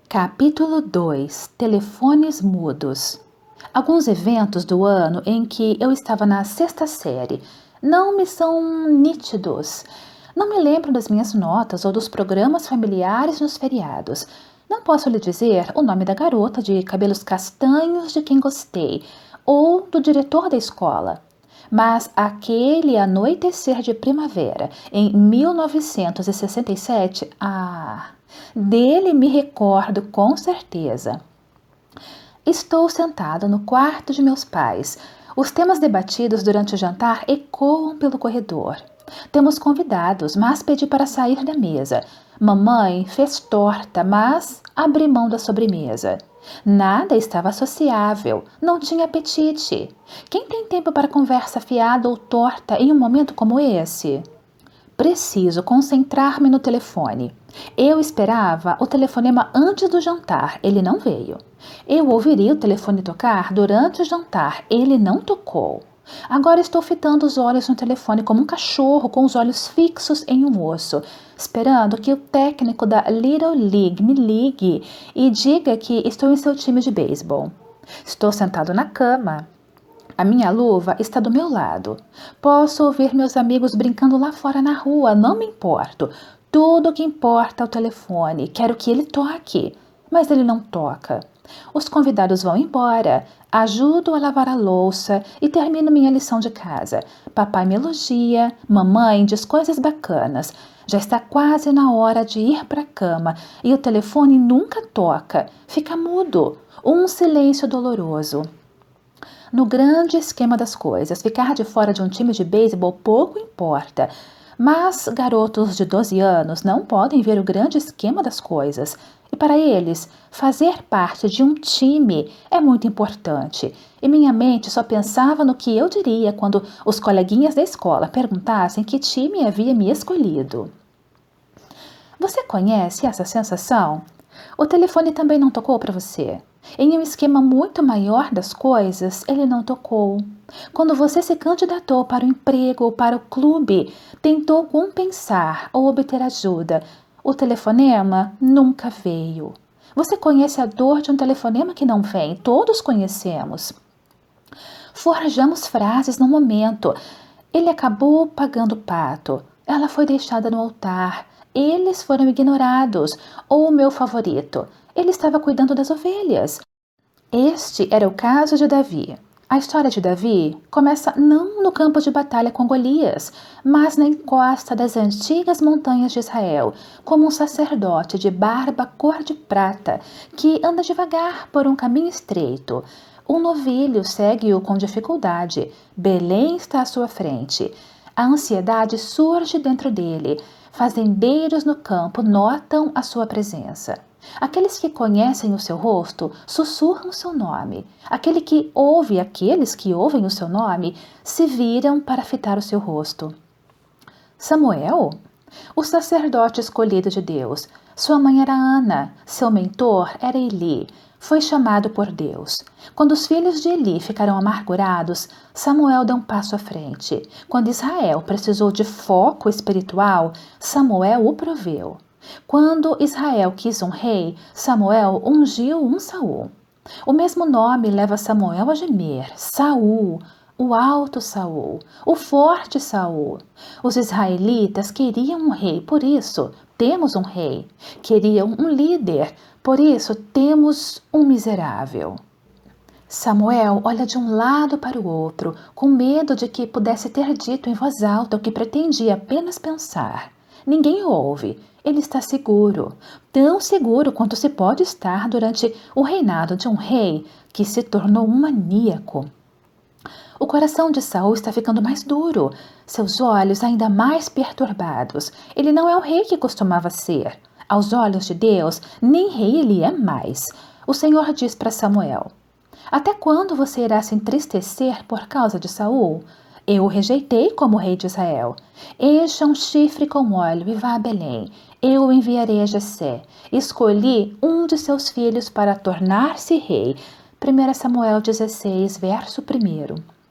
Capítulo 2: Telefones mudos. Alguns eventos do ano em que eu estava na sexta série não me são nítidos. Não me lembro das minhas notas ou dos programas familiares nos feriados. Não posso lhe dizer o nome da garota de cabelos castanhos de quem gostei ou do diretor da escola. Mas aquele anoitecer de primavera, em 1967, dele me recordo com certeza. Estou sentada no quarto de meus pais. Os temas debatidos durante o jantar ecoam pelo corredor. Temos convidados, mas pedi para sair da mesa. Mamãe fez torta, mas abri mão da sobremesa. Nada estava sociável, não tinha apetite. Quem tem tempo para conversa fiada ou torta em um momento como esse? Preciso concentrar-me no telefone. Eu esperava o telefonema antes do jantar, ele não veio. Eu ouviria o telefone tocar durante o jantar, ele não tocou. Agora estou fitando os olhos no telefone como um cachorro com os olhos fixos em um osso, esperando que o técnico da Little League me ligue e diga que estou em seu time de beisebol. Estou sentado na cama. A minha luva está do meu lado. Posso ouvir meus amigos brincando lá fora na rua, não me importo. Tudo o que importa é o telefone. Quero que ele toque. Mas ele não toca. Os convidados vão embora. Ajudo a lavar a louça e termino minha lição de casa. Papai me elogia, mamãe diz coisas bacanas. Já está quase na hora de ir para a cama e o telefone nunca toca. Fica mudo. Um silêncio doloroso. No grande esquema das coisas, ficar de fora de um time de beisebol pouco importa. Mas garotos de 12 anos não podem ver o grande esquema das coisas. E para eles, fazer parte de um time é muito importante. E minha mente só pensava no que eu diria quando os coleguinhas da escola perguntassem que time havia me escolhido. Você conhece essa sensação? O telefone também não tocou para você? Em um esquema muito maior das coisas, ele não tocou. Quando você se candidatou para o emprego ou para o clube, tentou compensar ou obter ajuda, o telefonema nunca veio. Você conhece a dor de um telefonema que não vem? Todos conhecemos. Forjamos frases no momento. Ele acabou pagando o pato. Ela foi deixada no altar. Eles foram ignorados. Ou o meu favorito. Ele estava cuidando das ovelhas. Este era o caso de Davi. A história de Davi começa não no campo de batalha com Golias, mas na encosta das antigas montanhas de Israel, como um sacerdote de barba cor de prata, que anda devagar por um caminho estreito. Um novilho segue-o com dificuldade. Belém está à sua frente. A ansiedade surge dentro dele. Fazendeiros no campo notam a sua presença. Aqueles que conhecem o seu rosto sussurram o seu nome. Aqueles que ouvem o seu nome se viram para fitar o seu rosto. Samuel? O sacerdote escolhido de Deus. Sua mãe era Ana, seu mentor era Eli. Foi chamado por Deus. Quando os filhos de Eli ficaram amargurados, Samuel deu um passo à frente. Quando Israel precisou de foco espiritual, Samuel o proveu. Quando Israel quis um rei, Samuel ungiu um Saul. O mesmo nome leva Samuel a gemer, Saul, o alto Saul, o forte Saul. Os israelitas queriam um rei, por isso temos um rei. Queriam um líder, por isso temos um miserável. Samuel olha de um lado para o outro, com medo de que pudesse ter dito em voz alta o que pretendia apenas pensar. Ninguém o ouve. Ele está seguro, tão seguro quanto se pode estar durante o reinado de um rei que se tornou um maníaco. O coração de Saul está ficando mais duro, seus olhos ainda mais perturbados. Ele não é o rei que costumava ser. Aos olhos de Deus, nem rei ele é mais. O Senhor diz para Samuel: até quando você irá se entristecer por causa de Saul? Eu o rejeitei como rei de Israel. Encha um chifre com óleo e vá a Belém. Eu o enviarei a Jessé. Escolhi um de seus filhos para tornar-se rei. 1 Samuel 16, verso 1.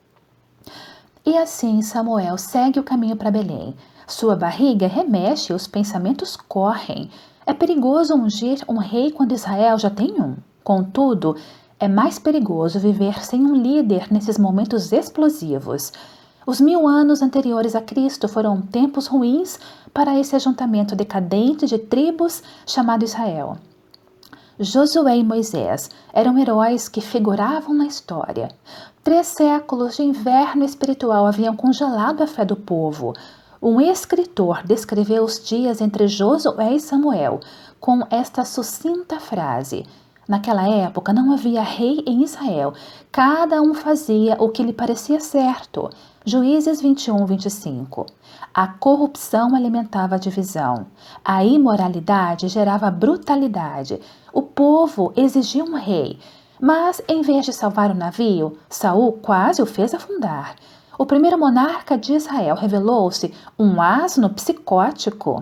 E assim Samuel segue o caminho para Belém. Sua barriga remexe e os pensamentos correm. É perigoso ungir um rei quando Israel já tem um. Contudo, é mais perigoso viver sem um líder nesses momentos explosivos. Os 1000 anos anteriores a Cristo foram tempos ruins para esse ajuntamento decadente de tribos chamado Israel. Josué e Moisés eram heróis que figuravam na história. 3 séculos de inverno espiritual haviam congelado a fé do povo. Um escritor descreveu os dias entre Josué e Samuel com esta sucinta frase: naquela época não havia rei em Israel, cada um fazia o que lhe parecia certo. Juízes 21:25. A corrupção alimentava a divisão. A imoralidade gerava brutalidade. O povo exigia um rei, mas em vez de salvar o navio, Saul quase o fez afundar. O primeiro monarca de Israel revelou-se um asno psicótico.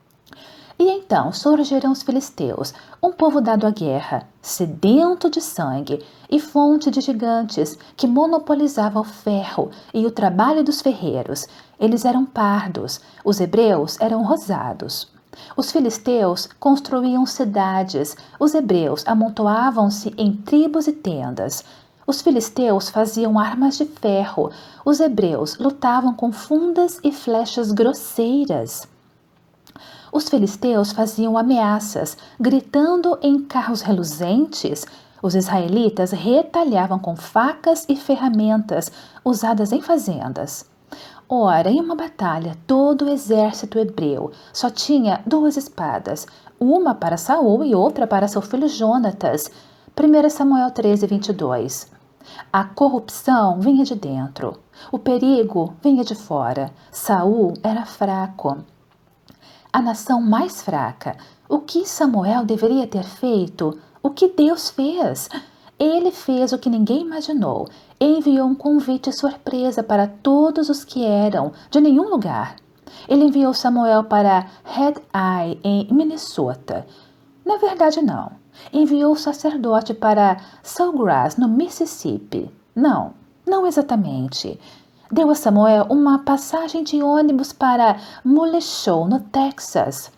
E então surgiram os filisteus, um povo dado à guerra, sedento de sangue e fonte de gigantes, que monopolizava o ferro e o trabalho dos ferreiros. Eles eram pardos, os hebreus eram rosados. Os filisteus construíam cidades, os hebreus amontoavam-se em tribos e tendas. Os filisteus faziam armas de ferro, os hebreus lutavam com fundas e flechas grosseiras. Os filisteus faziam ameaças, gritando em carros reluzentes. Os israelitas retalhavam com facas e ferramentas usadas em fazendas. Ora, em uma batalha, todo o exército hebreu só tinha 2 espadas, uma para Saul e outra para seu filho Jonatas. 1 Samuel 13:22. A corrupção vinha de dentro, o perigo vinha de fora. Saul era fraco. A nação mais fraca. O que Samuel deveria ter feito? O que Deus fez? Ele fez o que ninguém imaginou. Enviou um convite surpresa para todos os que eram de nenhum lugar. Ele enviou Samuel para Red Eye, em Minnesota. Na verdade, não. Enviou o sacerdote para Sawgrass, no Mississippi. Não exatamente. Deu a Samuel uma passagem de ônibus para Muleshoe, no Texas.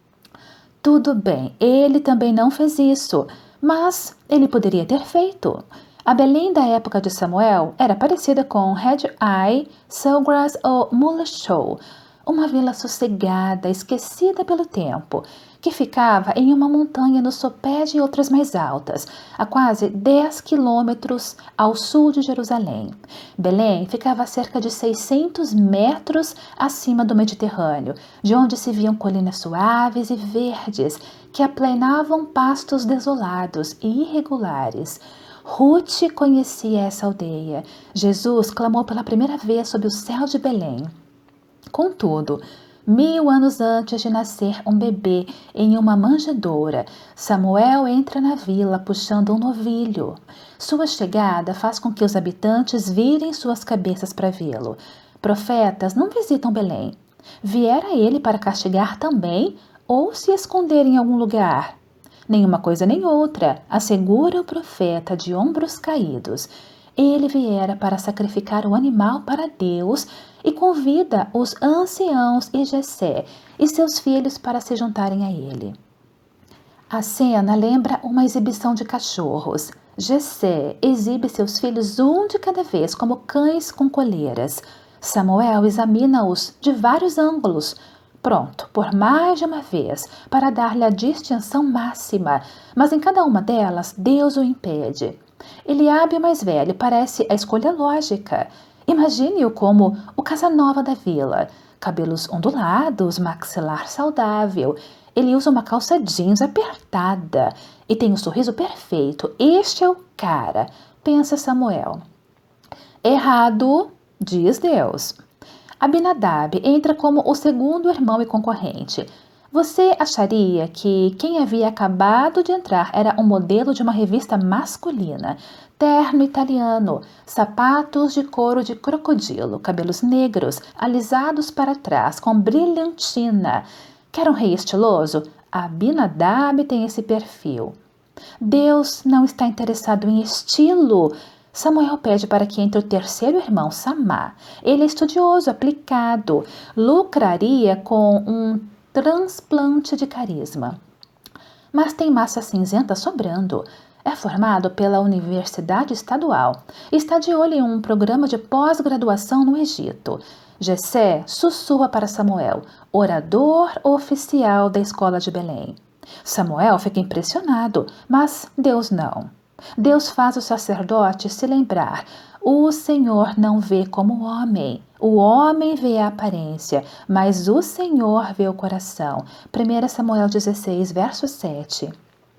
Tudo bem, ele também não fez isso, mas ele poderia ter feito. A Belém da época de Samuel era parecida com Red Eye, Sawgrass ou Muleshoe, uma vila sossegada, esquecida pelo tempo, que ficava em uma montanha no sopé de outras mais altas, a quase 10 quilômetros ao sul de Jerusalém. Belém ficava a cerca de 600 metros acima do Mediterrâneo, de onde se viam colinas suaves e verdes que aplanavam pastos desolados e irregulares. Ruth conhecia essa aldeia. Jesus clamou pela primeira vez sob o céu de Belém. Contudo, 1000 anos antes de nascer um bebê em uma manjedoura, Samuel entra na vila puxando um novilho. Sua chegada faz com que os habitantes virem suas cabeças para vê-lo. Profetas não visitam Belém. Viera ele para castigar também ou se esconder em algum lugar? Nenhuma coisa nem outra, assegura o profeta de ombros caídos. Ele viera para sacrificar o animal para Deus e convida os anciãos e Jessé e seus filhos para se juntarem a ele. A cena lembra uma exibição de cachorros. Jessé exibe seus filhos um de cada vez, como cães com coleiras. Samuel examina-os de vários ângulos, pronto, por mais de uma vez, para dar-lhe a distinção máxima, mas em cada uma delas Deus o impede. Eliabe, o mais velho, parece a escolha lógica. Imagine-o como o Casanova da vila. Cabelos ondulados, maxilar saudável. Ele usa uma calça jeans apertada e tem um sorriso perfeito. Este é o cara, pensa Samuel. Errado, diz Deus. Abinadab entra como o segundo irmão e concorrente. Você acharia que quem havia acabado de entrar era um modelo de uma revista masculina. Terno italiano, sapatos de couro de crocodilo, cabelos negros, alisados para trás, com brilhantina. Quer um rei estiloso? Abinadab tem esse perfil. Deus não está interessado em estilo. Samuel pede para que entre o terceiro irmão, Samá. Ele é estudioso, aplicado, lucraria com um transplante de carisma. mas tem massa cinzenta sobrando. É formado pela Universidade Estadual. Está de olho em um programa de pós-graduação no Egito. Jessé sussurra para Samuel, orador oficial da escola de Belém. Samuel fica impressionado, mas Deus não. Deus faz o sacerdote se lembrar: o Senhor não vê como o homem vê a aparência, mas o Senhor vê o coração. 1 Samuel 16, verso 7.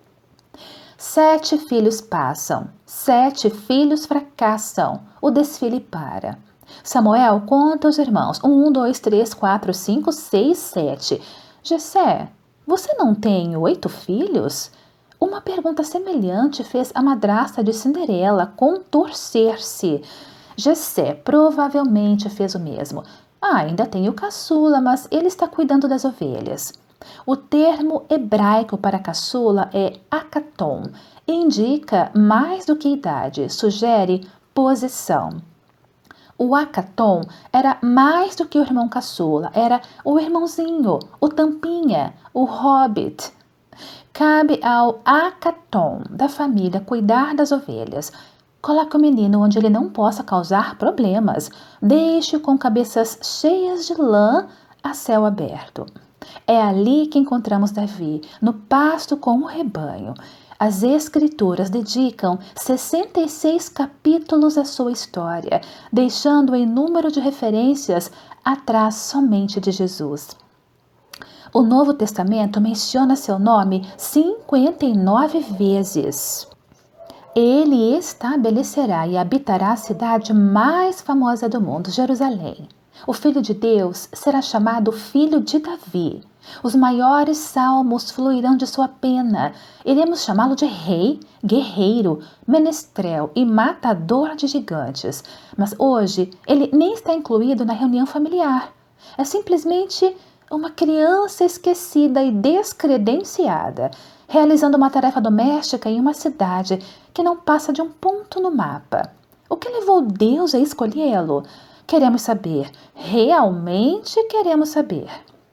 7 filhos passam, 7 filhos fracassam, o desfile para. Samuel conta aos irmãos: 1, 2, 3, 4, 5, 6, 7. Jessé, você não tem 8 filhos? Uma pergunta semelhante fez a madrasta de Cinderela contorcer-se. Jessé provavelmente fez o mesmo. Ainda tem o caçula, mas ele está cuidando das ovelhas. O termo hebraico para caçula é acaton. Indica mais do que idade, sugere posição. O acaton era mais do que o irmão caçula, era o irmãozinho, o tampinha, o hobbit. Cabe ao acaton da família cuidar das ovelhas. Coloque o menino onde ele não possa causar problemas. Deixe-o com cabeças cheias de lã a céu aberto. É ali que encontramos Davi, no pasto com o rebanho. As Escrituras dedicam 66 capítulos à sua história, deixando em número de referências atrás somente de Jesus. O Novo Testamento menciona seu nome 59 vezes. Ele estabelecerá e habitará a cidade mais famosa do mundo, Jerusalém. O Filho de Deus será chamado Filho de Davi. Os maiores salmos fluirão de sua pena. Iremos chamá-lo de rei, guerreiro, menestrel e matador de gigantes. Mas hoje ele nem está incluído na reunião familiar. É simplesmente uma criança esquecida e descredenciada, realizando uma tarefa doméstica em uma cidade que não passa de um ponto no mapa. O que levou Deus a escolhê-lo? Queremos saber. Realmente queremos saber.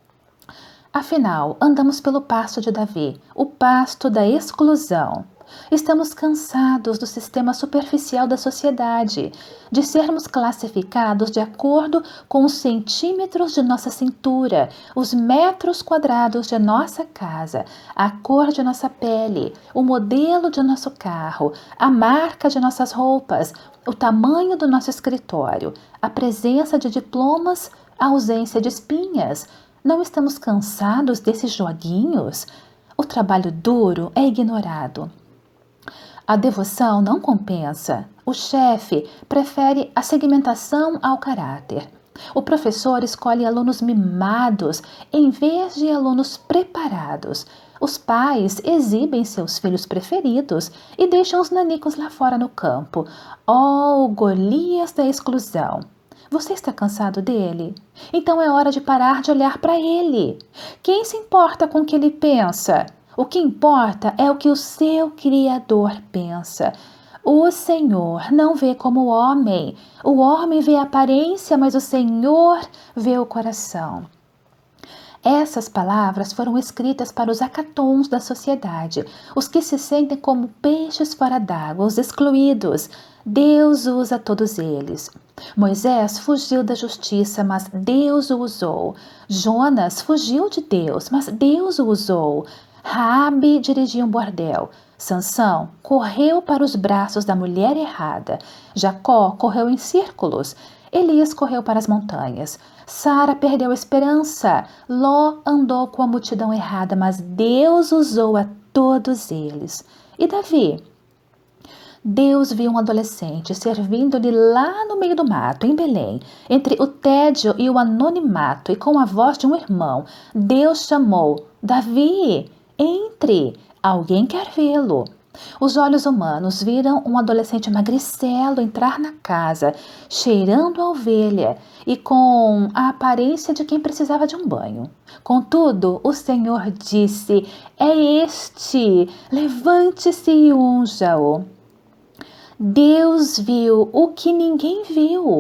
Afinal, andamos pelo pasto de Davi, o pasto da exclusão. Estamos cansados do sistema superficial da sociedade, de sermos classificados de acordo com os centímetros de nossa cintura, os metros quadrados de nossa casa, a cor de nossa pele, o modelo de nosso carro, a marca de nossas roupas, o tamanho do nosso escritório, a presença de diplomas, a ausência de espinhas. Não estamos cansados desses joguinhos? O trabalho duro é ignorado. A devoção não compensa. O chefe prefere a segmentação ao caráter. O professor escolhe alunos mimados em vez de alunos preparados. Os pais exibem seus filhos preferidos e deixam os nanicos lá fora no campo. Oh, o Golias da exclusão! Você está cansado dele? Então é hora de parar de olhar para ele. Quem se importa com o que ele pensa? O que importa é o que o seu Criador pensa. O Senhor não vê como o homem vê a aparência, mas o Senhor vê o coração. Essas palavras foram escritas para os acatons da sociedade, os que se sentem como peixes fora d'água, os excluídos. Deus usa todos eles. Moisés fugiu da justiça, mas Deus o usou. Jonas fugiu de Deus, mas Deus o usou. Raabe dirigia um bordel. Sansão correu para os braços da mulher errada. Jacó correu em círculos. Elias correu para as montanhas. Sara perdeu a esperança. Ló andou com a multidão errada, mas Deus usou a todos eles. E Davi? Deus viu um adolescente servindo-lhe lá no meio do mato, em Belém, entre o tédio e o anonimato, e com a voz de um irmão. Deus chamou: Davi, entre, alguém quer vê-lo. Os olhos humanos viram um adolescente magricelo entrar na casa, cheirando a ovelha e com a aparência de quem precisava de um banho. Contudo, o Senhor disse: é este, levante-se e unja-o. Deus viu o que ninguém viu.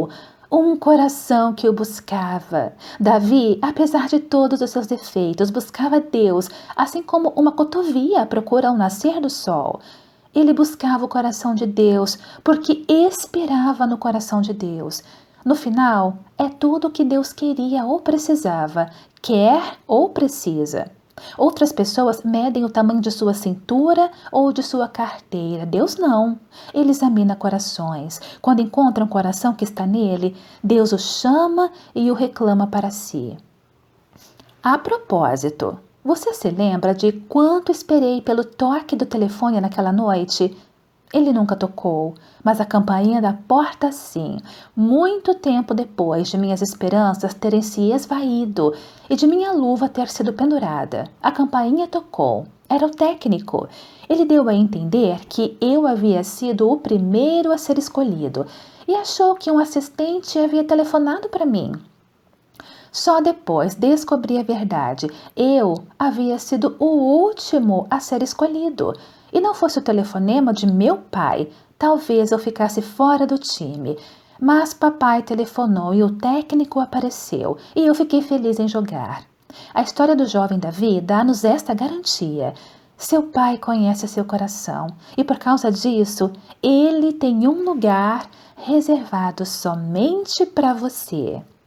Um coração que o buscava. Davi, apesar de todos os seus defeitos, buscava Deus, assim como uma cotovia procura o nascer do sol. Ele buscava o coração de Deus, porque esperava no coração de Deus. No final, é tudo o que Deus queria ou precisava, quer ou precisa. Outras pessoas medem o tamanho de sua cintura ou de sua carteira. Deus não. Ele examina corações. Quando encontra um coração que está nele, Deus o chama e o reclama para si. A propósito, você se lembra de quanto esperei pelo toque do telefone naquela noite? Ele nunca tocou, mas a campainha da porta sim, muito tempo depois de minhas esperanças terem se esvaído e de minha luva ter sido pendurada. A campainha tocou. Era o técnico. Ele deu a entender que eu havia sido o primeiro a ser escolhido e achou que um assistente havia telefonado para mim. Só depois descobri a verdade. Eu havia sido o último a ser escolhido. E não fosse o telefonema de meu pai, talvez eu ficasse fora do time. Mas papai telefonou e o técnico apareceu, e eu fiquei feliz em jogar. A história do jovem Davi dá-nos esta garantia. Seu pai conhece seu coração, e por causa disso, ele tem um lugar reservado somente para você.